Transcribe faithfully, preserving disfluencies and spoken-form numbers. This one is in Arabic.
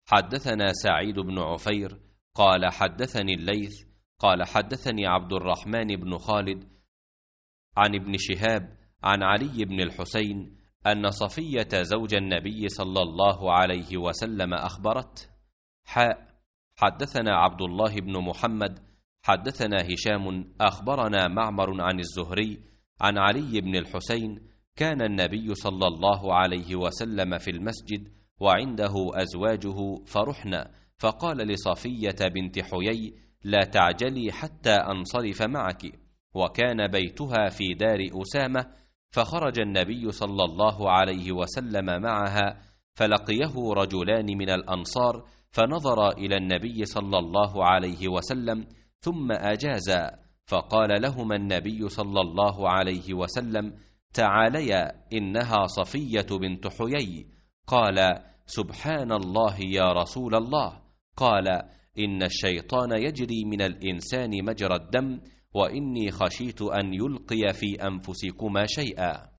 حدثنا سعيد بن عفير قال حدثني الليث قال حدثني عبد الرحمن بن خالد عن ابن شهاب عن علي بن الحسين أن صفية زوج النبي صلى الله عليه وسلم أخبرت. حاء حدثنا عبد الله بن محمد حدثنا هشام أخبرنا معمر عن الزهري عن علي بن الحسين كان النبي صلى الله عليه وسلم في المسجد وعنده أزواجه فرحنا، فقال لصفية بنت حيي: لا تعجلي حتى أنصرف معك، وكان بيتها في دار أسامة، فخرج النبي صلى الله عليه وسلم معها، فلقيه رجلان من الأنصار فنظر إلى النبي صلى الله عليه وسلم ثم أجازا، فقال لهما النبي صلى الله عليه وسلم: تعاليا إنها صفية بنت حيي. قال: سبحان الله يا رسول الله. قال: إن الشيطان يجري من الإنسان مجرى الدم، وإني خشيت أن يلقي في أنفسكما شيئا.